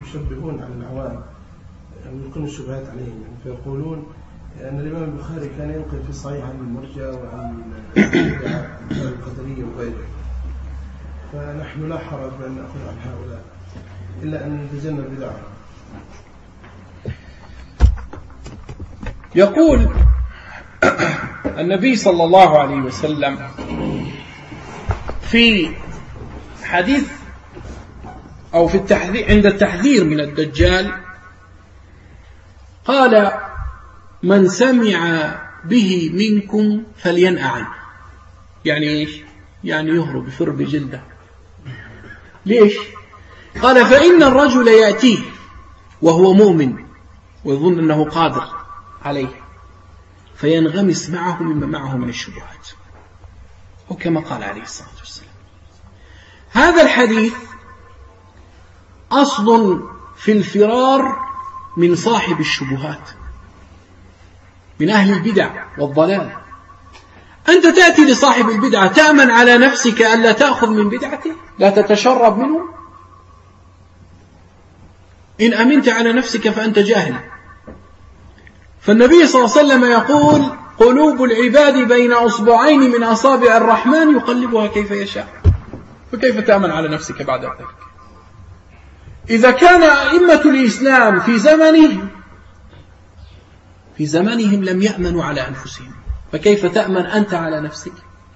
يشبهون على العوام ويلقون الشبهات عليهم، يعني فيقولون أن الإمام البخاري كان ينقل في صحيح عن المرجئة وعن القدرية وغيره، فنحن لا حرج بأن نأخذ عن هؤلاء إلا أن نتجنب بدعهم. يقول النبي صلى الله عليه وسلم في حديث أو في التحذير عند التحذير من الدجال قال: من سمع به منكم فلينأ عنه. يعني إيش؟ يعني يهرب يفر بجلده. ليش؟ قال: فإن الرجل يأتيه وهو مؤمن ويظن أنه قادر عليه فينغمس معه مما معه من الشبهات، وكما قال عليه الصلاة والسلام. هذا الحديث أصل في الفرار من صاحب الشبهات، من أهل البدع والضلال. أنت تأتي لصاحب البدعة تأمن على نفسك ألا تأخذ من بدعته، لا تتشرب منه. إن أمنت على نفسك فأنت جاهل. فالنبي صلى الله عليه وسلم يقول: قلوب العباد بين أصبعين من أصابع الرحمن يقلبها كيف يشاء. فكيف تأمن على نفسك بعد ذلك؟ إذا كان أئمة الإسلام في زمانهم لم يأمنوا على أنفسهم، فكيف تأمن أنت على نفسك؟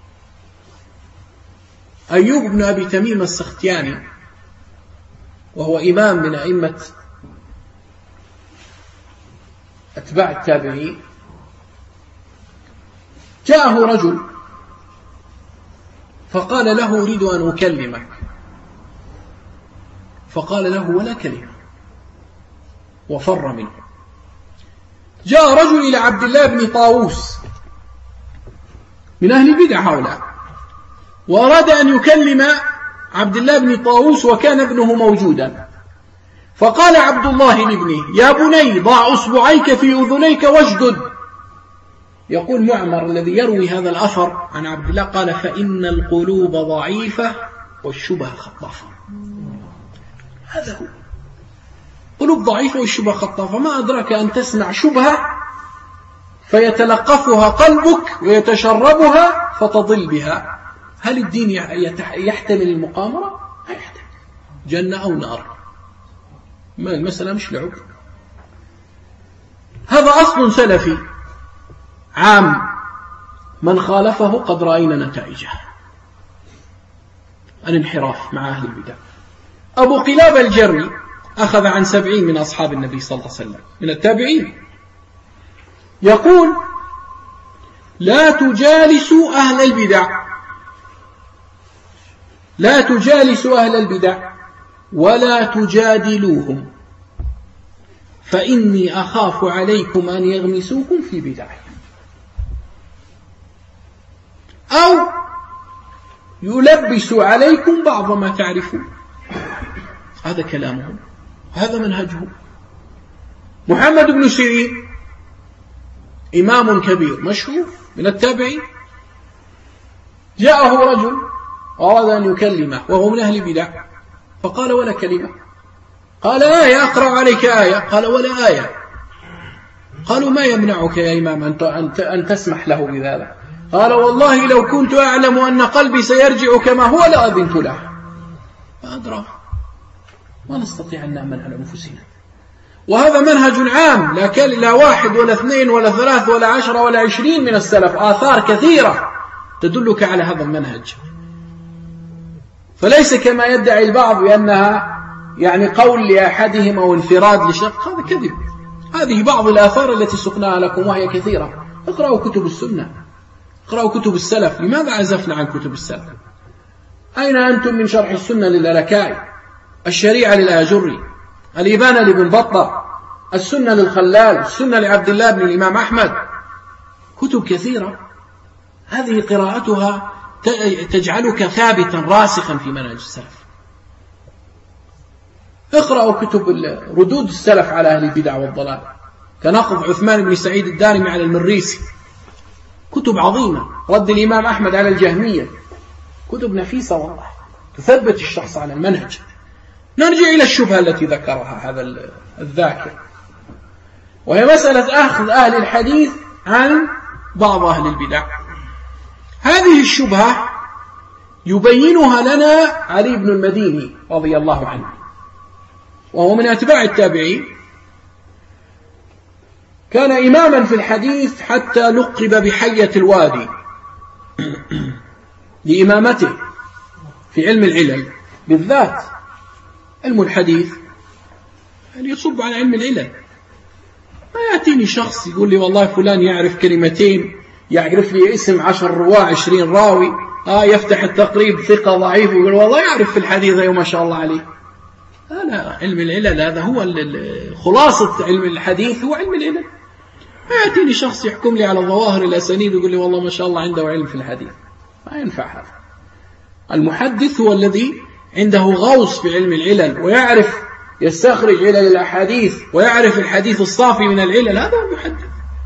أيوب بن أبي تميم السختياني، وهو إمام من أئمة أتباع التابعين، جاءه رجل فقال له: أريد أن أكلمك. فقال له: ولا كلمة، وفر منه. جاء رجل إلى عبد الله بن طاووس من أهل البدع هؤلاء، وأراد أن يكلم عبد الله بن طاووس وكان ابنه موجودا، فقال عبد الله لابنه: يا بني ضع أصبعيك في أذنيك واشدد. يقول معمر الذي يروي هذا الأثر عن عبد الله قال: فإن القلوب ضعيفة والشبه خطافة. هذا هو، قلوب ضعيفة والشبه خطافة. ما أدرك أن تسمع شبهة فيتلقفها قلبك ويتشربها فتضل بها. هل الدين يحتمل المقامرة؟ لا يحتمل. جنة أو نار، ما المسألة مش لعب. هذا أصل سلفي عام، من خالفه قد رأينا نتائجه، الانحراف مع أهل البدع. أبو قلابة الجرمي أخذ عن 70 من أصحاب النبي صلى الله عليه وسلم من التابعين، يقول: لا تجالسوا أهل البدع، لا تجالسوا أهل البدع ولا تجادلوهم، فإني أخاف عليكم أن يغمسوكم في بدعهم أو يلبسوا عليكم بعض ما تعرفون. هذا كلامهم، هذا منهجهم. محمد بن سيرين إمام كبير مشهور من التابعين، جاءه رجل وأراد أن يكلمه وهو من أهل البدع، فقال: ولا كلمة. قال: آية، أقرأ عليك آية. قال: ولا آية. قالوا: ما يمنعك يا إمام أن تسمح له بذلك؟ قال: والله لو كنت أعلم أن قلبي سيرجع كما هو لأذنت له. ما أدرى، ما نستطيع أن نأمن على أنفسنا. وهذا منهج عام، لا 1 ولا 2 ولا 3 ولا 10 ولا 20 من السلف، آثار كثيرة تدلك على هذا المنهج. فليس كما يدعي البعض بأنها يعني قول لأحدهم أو انفراد لشق، هذا كذب. هذه بعض الآثار التي سقناها لكم وهي كثيرة. اقرأوا كتب السنة، اقرأوا كتب السلف. لماذا عزفنا عن كتب السلف؟ أين أنتم من شرح السنة للألكائي، الشريعة للآجري، الإبانة لابن بطة، السنة للخلال، السنة لعبد الله بن الإمام أحمد؟ كتب كثيرة، هذه قراءتها تجعلك ثابتا راسخا في منهج السلف. اقرأوا كتب ردود السلف على أهل البدع والضلال، كنقض عثمان بن سعيد الدارمي على المريسي، كتب عظيمة. رد الإمام أحمد على الجهمية، كتب نفيسة والله تثبت الشخص على المنهج. نرجع إلى الشبهة التي ذكرها هذا الذاكر، وهي مسألة أخذ أهل الحديث عن بعض أهل البدع. هذه الشبهة يبينها لنا علي بن المديني رضي الله عنه، وهو من أتباع التابعين، كان إماما في الحديث حتى لقب بحية الوادي لإمامته في علم العلل بالذات. علم الحديث يعني يصب على علم العلل. ما يأتيني شخص يقول لي والله فلان يعرف كلمتين، يعرف لي اسم 10 رواة 20 راوي، يفتح التقريب ثقة ضعيف ويقول والله يعرف في الحديث ما شاء الله عليه. لا، علم العلل هذا هو خلاصة علم الحديث، هو علم العلل. ما يأتيني شخص يحكم لي على ظواهر الأسانيد ويقول لي والله ما شاء الله عنده علم في الحديث. ما ينفع هذا. المحدث هو الذي عنده غوص في علم العلل، ويعرف يستخرج علل الأحاديث، ويعرف الحديث الصافي من العلل. هذا هو المحدث.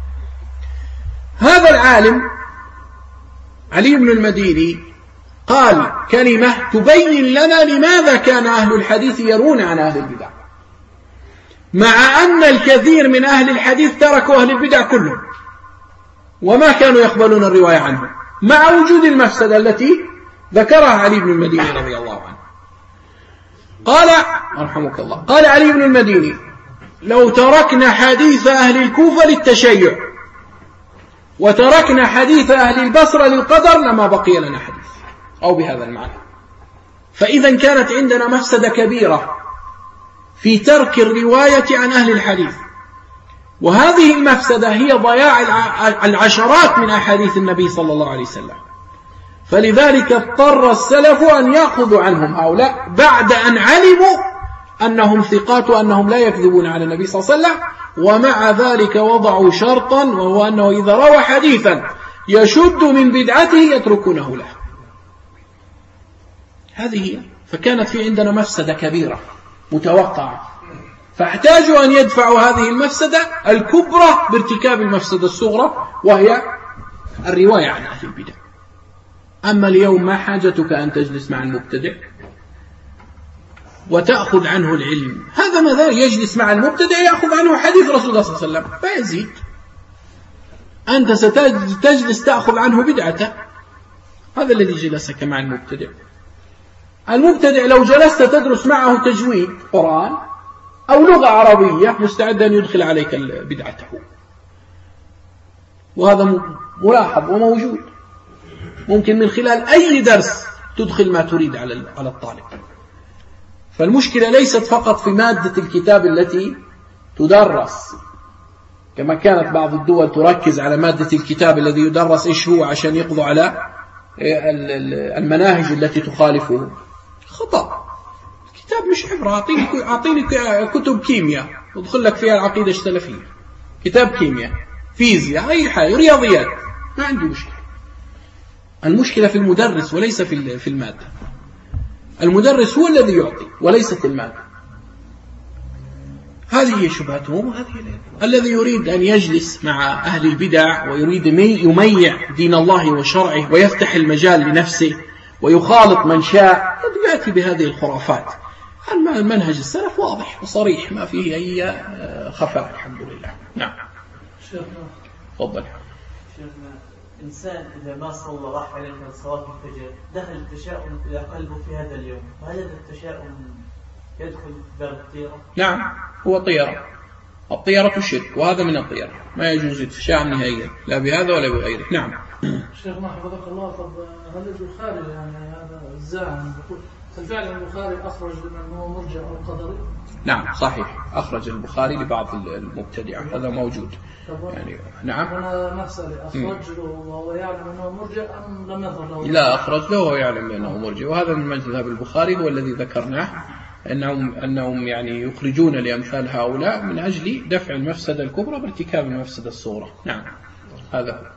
هذا العالم علي بن المديني قال كلمة تبين لنا لماذا كان أهل الحديث يرون عن أهل البدع، مع أن الكثير من أهل الحديث تركوا أهل البدع كلهم وما كانوا يقبلون الرواية عنهم، مع وجود المفسدة التي ذكرها علي بن المديني رضي الله عنه. قال رحمك الله، قال علي بن المديني: لو تركنا حديث أهل الكوفة للتشيع وتركنا حديث أهل البصرة للقدر لما بقي لنا حديث، أو بهذا المعنى. فإذا كانت عندنا مفسدة كبيرة في ترك الرواية عن أهل الحديث، وهذه المفسدة هي ضياع العشرات من أحاديث النبي صلى الله عليه وسلم. فلذلك اضطر السلف أن يأخذوا عنهم هؤلاء بعد أن علموا أنهم ثقات وأنهم لا يكذبون على النبي صلى الله عليه وسلم، ومع ذلك وضعوا شرطا، وهو أنه إذا روى حديثا يشد من بدعته يتركونه له. هذه هي. فكانت في عندنا مفسدة كبيرة متوقعة، فاحتاجوا أن يدفعوا هذه المفسدة الكبرى بارتكاب المفسدة الصغرى، وهي الرواية عن أهل البدع. أما اليوم ما حاجتك أن تجلس مع المبتدع وتأخذ عنه العلم؟ هذا ماذا يجلس مع المبتدع يأخذ عنه حديث رسول الله صلى الله عليه وسلم فيزيد. أنت ستجلس تأخذ عنه بدعته. هذا الذي جلسك مع المبتدع. المبتدع لو جلست تدرس معه تجويد قرآن أو لغة عربية مستعد أن يدخل عليك بدعته، وهذا ملاحظ وموجود. ممكن من خلال أي درس تدخل ما تريد على الطالب. فالمشكلة ليست فقط في مادة الكتاب التي تدرس، كما كانت بعض الدول تركز على مادة الكتاب الذي يدرس إيش هو عشان يقضوا على المناهج التي تخالفه. خطأ. الكتاب مش عبرة. أعطيني كتب كيمياء ودخل لك فيها العقيدة السلفية، كتاب كيمياء، فيزياء، أي حاجة، رياضيات، ما عندي مشكلة. المشكلة في المدرس وليس في المادة. المدرس هو الذي يعطي وليست المادة. هذه هي شبهتهم، وهذه الذي يريد أن يجلس مع أهل البدع ويريد يميع دين الله وشرعه ويفتح المجال لنفسه ويخالط من شاء يأتي بهذه الخرافات. المنهج السلف واضح وصريح ما فيه أي خفاء الحمد لله. نعم. تفضل. إنسان إذا ما صلى راح عليه صلاة الفجر دخل التشاؤم إلى قلبه في هذا اليوم، فهل هذا التشاؤم يدخل باب الطيرة؟ نعم، هو طيرة. الطيرة شرك، وهذا من الطيرة. ما يجوز التشاؤم نهائيا، لا بهذا ولا بغيره. نعم. شيخنا حفظك الله، طب هل البخاري يعني هذا الزاعم يقول هل فعلا البخاري أخرج من هو مرجع أو قدري؟ نعم صحيح، أخرج البخاري لبعض المبتدعة، هذا موجود. يعني نعم. أنا مسألة أخرج له وهو يعلم أنه مرجع أم لم يظهر له؟ لا، أخرج له وهو يعلم أنه مرجع، وهذا من مذهب البخاري هو الذي ذكرناه، أنهم يعني يخرجون لأمثال هؤلاء من أجل دفع المفسدة الكبرى بارتكاب المفسدة الصغرى. نعم هذا.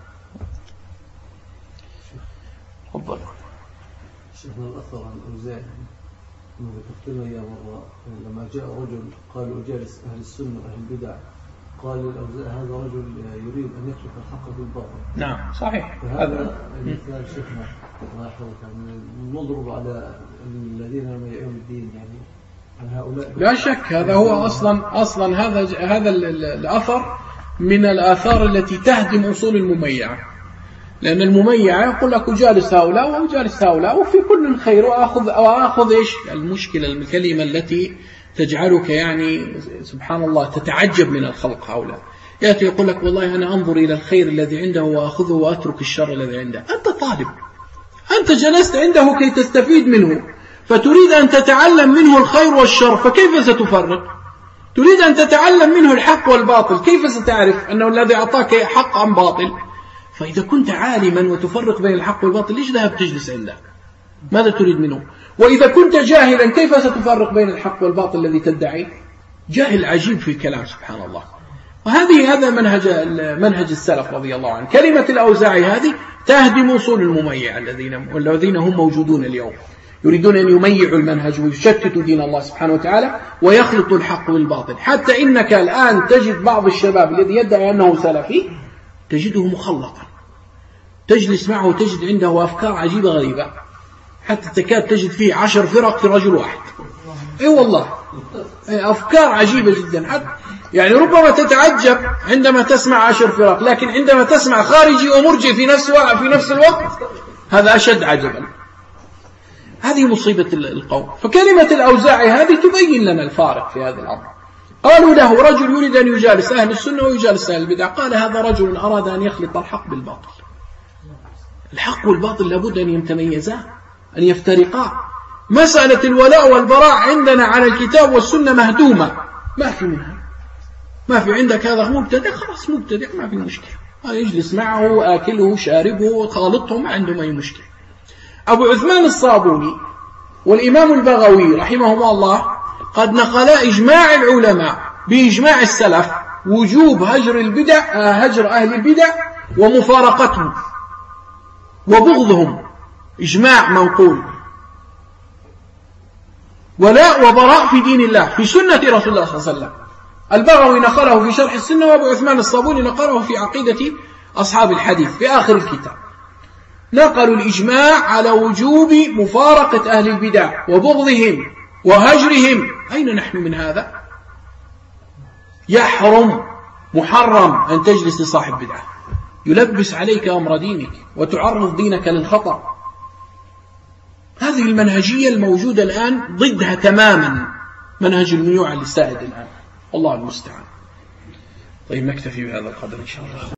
تفضل. شيخنا الأثر عن الأوزاعي أنه ذكرت له يا مرة لما جاء رجل قال أجالس أهل السنة وأهل البدع، قال الأوزاعي هذا رجل يريد أن يترك الحق بالباطل. نعم صحيح. هذا مثال شيخنا الله يحفظك، يعني نضرب على الذين لم يعلموا الدين، يعني لا شك هذا هو أصلا هذا الأثر من الآثار التي تهدم أصول المميعة، لأن المميعة يقول لك أجالس هؤلاء وأجالس هؤلاء وفي كل خير وآخذ إيش المشكلة، الكلمة التي تجعلك يعني سبحان الله تتعجب من الخلق هؤلاء. يأتي يقول لك والله أنا أنظر إلى الخير الذي عنده وأخذه وأترك الشر الذي عنده. أنت طالب، أنت جلست عنده كي تستفيد منه، فتريد أن تتعلم منه الخير والشر، فكيف ستفرق؟ تريد أن تتعلم منه الحق والباطل، كيف ستعرف أنه الذي أعطاك حق أم باطل؟ فإذا كنت عالما وتفرق بين الحق والباطل ليش ذهب تجلس عنده؟ ماذا تريد منه؟ وإذا كنت جاهلا كيف ستفرق بين الحق والباطل الذي تدعي؟ جاهل عجيب في الكلام سبحان الله. هذا منهج السلف رضي الله عنه. كلمة الأوزاعي هذه تهدم أصول المميع الذين هم موجودون اليوم، يريدون أن يميعوا المنهج ويشتتوا دين الله سبحانه وتعالى ويخلطوا الحق بالباطل. حتى إنك الآن تجد بعض الشباب الذي يدعي أنه سلفي تجده مخلطا، تجلس معه تجد عنده أفكار عجيبة غريبة، حتى تكاد تجد فيه 10 فرق في رجل واحد. اي والله أفكار عجيبة جدا، حتى يعني ربما تتعجب عندما تسمع 10 فرق، لكن عندما تسمع خارجي ومرجئ في نفس الوقت هذا أشد عجبا. هذه مصيبة القوم. فكلمة الأوزاعي هذه تبين لنا الفارق في هذا الأمر. قالوا له رجل يريد أن يجالس أهل السنة ويجالس أهل البدع، قال هذا رجل أراد أن يخلط الحق بالباطل. الحق والباطل لابد أن يتميزا، أن يفترقا. مسألة الولاء والبراء عندنا على الكتاب والسنة مهدومة، ما في منها، ما في. عندك هذا مبتدع خلاص مبتدع ما في مشكلة، يجلس معه آكله شاربه خالطه ما عنده أي مشكلة. أبو عثمان الصابوني والإمام البغوي رحمهما الله قد نقلا إجماع العلماء بإجماع السلف وجوب هجر أهل البدع ومفارقتهم وبغضهم، إجماع منقول. ولاء وبراء في دين الله في سنة رسول الله صلى الله عليه وسلم. البغوي نقله في شرح السنة، وأبو عثمان الصابوني نقله في عقيدة أصحاب الحديث في آخر الكتاب. نقلوا الإجماع على وجوب مفارقة أهل البدع وبغضهم وهجرهم. أين نحن من هذا؟ يحرم محرم أن تجلس لصاحب بدعة يلبس عليك أمر دينك وتعرض دينك للخطر. هذه المنهجية الموجودة الآن ضدها تماما منهج الميوعة السائد الآن، والله المستعان. طيب نكتفي بهذا القدر إن شاء الله.